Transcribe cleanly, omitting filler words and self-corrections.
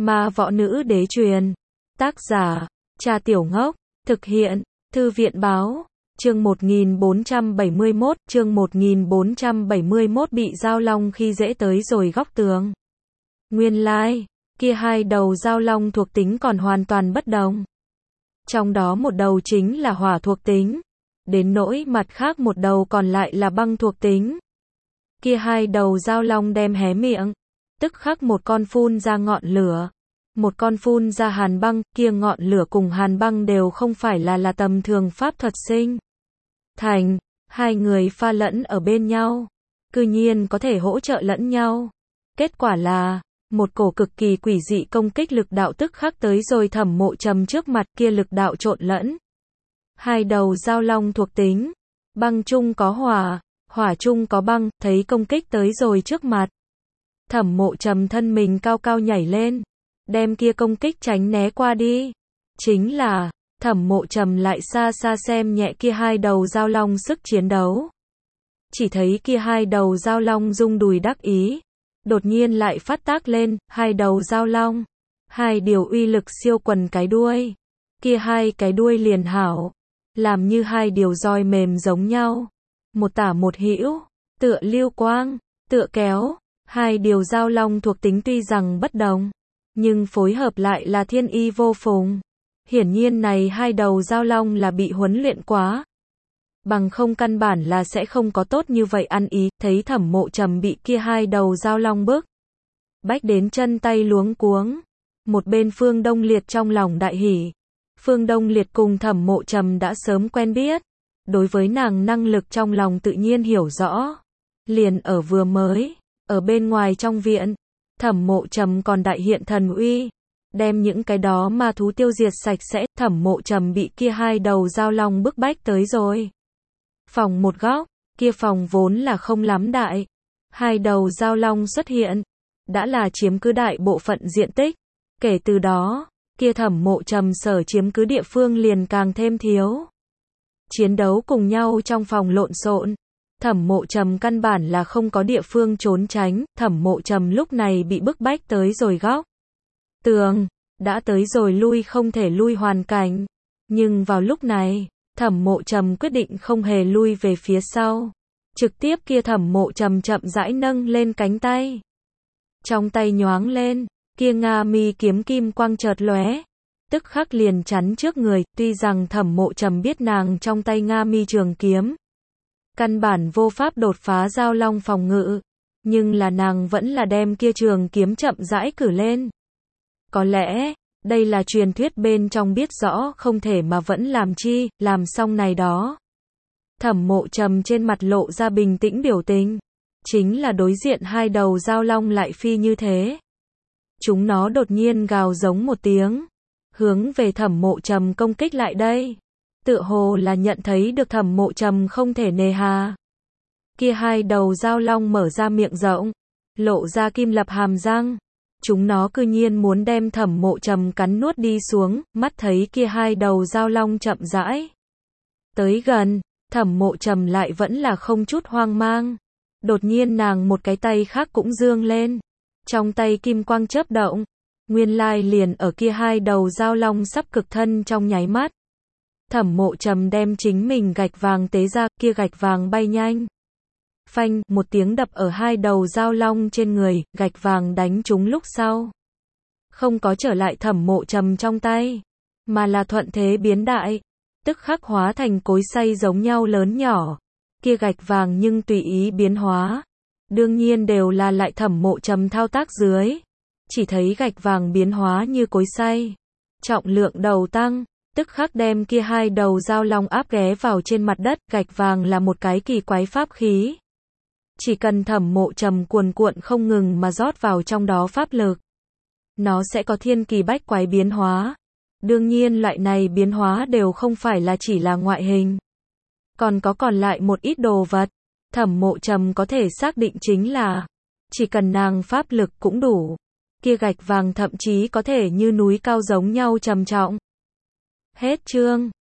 Ma Võ Nữ Đế truyền. Tác giả, Cha Tiểu Ngốc. Thực hiện, Thư viện báo. Chương 1471 bị Dao Long khi dễ tới rồi góc tường. Nguyên lai, kia hai đầu Dao Long thuộc tính còn hoàn toàn bất đồng. Trong đó một đầu chính là hỏa thuộc tính, đến nỗi mặt khác một đầu còn lại là băng thuộc tính. Kia hai đầu Dao Long đem hé miệng, tức khắc một con phun ra ngọn lửa, một con phun ra hàn băng, kia ngọn lửa cùng hàn băng đều không phải là tầm thường pháp thuật sinh thành, hai người pha lẫn ở bên nhau, cư nhiên có thể hỗ trợ lẫn nhau. Kết quả là, một cổ cực kỳ quỷ dị công kích lực đạo tức khắc tới rồi Thẩm Mộ Trầm trước mặt, kia lực đạo trộn lẫn. Hai đầu Dao Long thuộc tính, băng chung có hỏa, hỏa chung có băng, thấy công kích tới rồi trước mặt. Thẩm Mộ Trầm thân mình cao cao nhảy lên, đem kia công kích tránh né qua đi. Chính là, Thẩm Mộ Trầm lại xa xa xem nhẹ kia hai đầu Dao Long sức chiến đấu. Chỉ thấy kia hai đầu Dao Long rung đùi đắc ý, đột nhiên lại phát tác lên, hai đầu Dao Long, hai điều uy lực siêu quần cái đuôi. Kia hai cái đuôi liền hảo, làm như hai điều roi mềm giống nhau, một tả một hữu, tựa lưu quang, tựa kéo. Hai điều Dao Long thuộc tính tuy rằng bất đồng, nhưng phối hợp lại là thiên y vô phùng. Hiển nhiên này hai đầu Dao Long là bị huấn luyện quá, bằng không căn bản là sẽ không có tốt như vậy ăn ý. Thấy Thẩm Mộ Trầm bị kia hai đầu Dao Long bức bách đến chân tay luống cuống, một bên Phương Đông Liệt trong lòng đại hỉ. Phương Đông Liệt cùng Thẩm Mộ Trầm đã sớm quen biết, đối với nàng năng lực trong lòng tự nhiên hiểu rõ. Liền ở vừa mới, ở bên ngoài trong viện, Thẩm Mộ Trầm còn đại hiện thần uy, đem những cái đó ma thú tiêu diệt sạch sẽ. Thẩm Mộ Trầm bị kia hai đầu Dao Long bức bách tới rồi phòng một góc, kia phòng vốn là không lắm đại, hai đầu Dao Long xuất hiện, đã là chiếm cứ đại bộ phận diện tích. Kể từ đó, kia Thẩm Mộ Trầm sở chiếm cứ địa phương liền càng thêm thiếu. Chiến đấu cùng nhau trong phòng lộn xộn, Thẩm Mộ Trầm căn bản là không có địa phương trốn tránh. Thẩm Mộ Trầm lúc này bị bức bách tới rồi góc tường, đã tới rồi lui không thể lui hoàn cảnh. Nhưng vào lúc này, Thẩm Mộ Trầm quyết định không hề lui về phía sau. Trực tiếp kia Thẩm Mộ Trầm chậm rãi nâng lên cánh tay. Trong tay nhoáng lên, kia Nga mi kiếm kim quang chợt lóe, tức khắc liền chắn trước người. Tuy rằng Thẩm Mộ Trầm biết nàng trong tay Nga mi trường kiếm căn bản vô pháp đột phá Dao Long phòng ngự, nhưng là nàng vẫn là đem kia trường kiếm chậm rãi cử lên. Có lẽ, đây là truyền thuyết bên trong biết rõ không thể mà vẫn làm chi, làm xong này đó. Thẩm Mộ Trầm trên mặt lộ ra bình tĩnh biểu tình, chính là đối diện hai đầu Dao Long lại phi như thế. Chúng nó đột nhiên gào giống một tiếng, hướng về Thẩm Mộ Trầm công kích lại đây. Tựa hồ là nhận thấy được Thẩm Mộ Trầm không thể nề hà. Kia hai đầu Dao Long mở ra miệng rộng, lộ ra kim lập hàm răng. Chúng nó cư nhiên muốn đem Thẩm Mộ Trầm cắn nuốt đi xuống. Mắt thấy kia hai đầu Dao Long chậm rãi tới gần, Thẩm Mộ Trầm lại vẫn là không chút hoang mang. Đột nhiên nàng một cái tay khác cũng giương lên, trong tay kim quang chớp động. Nguyên lai liền ở kia hai đầu Dao Long sắp cực thân trong nháy mắt, Thẩm Mộ Trầm đem chính mình gạch vàng tế ra, kia gạch vàng bay nhanh. Phanh, một tiếng đập ở hai đầu Dao Long trên người, gạch vàng đánh trúng lúc sau. Không có trở lại Thẩm Mộ Trầm trong tay, mà là thuận thế biến đại, tức khắc hóa thành cối xay giống nhau lớn nhỏ. Kia gạch vàng nhưng tùy ý biến hóa, đương nhiên đều là lại Thẩm Mộ Trầm thao tác dưới. Chỉ thấy gạch vàng biến hóa như cối xay, trọng lượng đầu tăng, tức khắc đem kia hai đầu Dao Long áp ghé vào trên mặt đất. Gạch vàng là một cái kỳ quái pháp khí, chỉ cần Thẩm Mộ Trầm cuồn cuộn không ngừng mà rót vào trong đó pháp lực, nó sẽ có thiên kỳ bách quái biến hóa. Đương nhiên loại này biến hóa đều không phải là chỉ là ngoại hình, còn lại một ít đồ vật. Thẩm Mộ Trầm có thể xác định chính là, chỉ cần nàng pháp lực cũng đủ, kia gạch vàng thậm chí có thể như núi cao giống nhau trầm trọng. Hết chương.